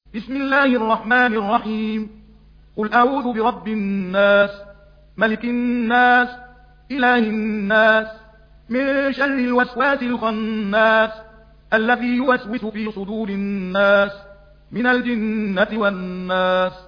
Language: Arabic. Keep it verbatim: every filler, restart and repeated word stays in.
بسم الله الرحمن الرحيم. قل أعوذ برب الناس، ملك الناس، إله الناس، من شر الوسواس الخناس، الذي يوسوس في صدور الناس من الجنة والناس.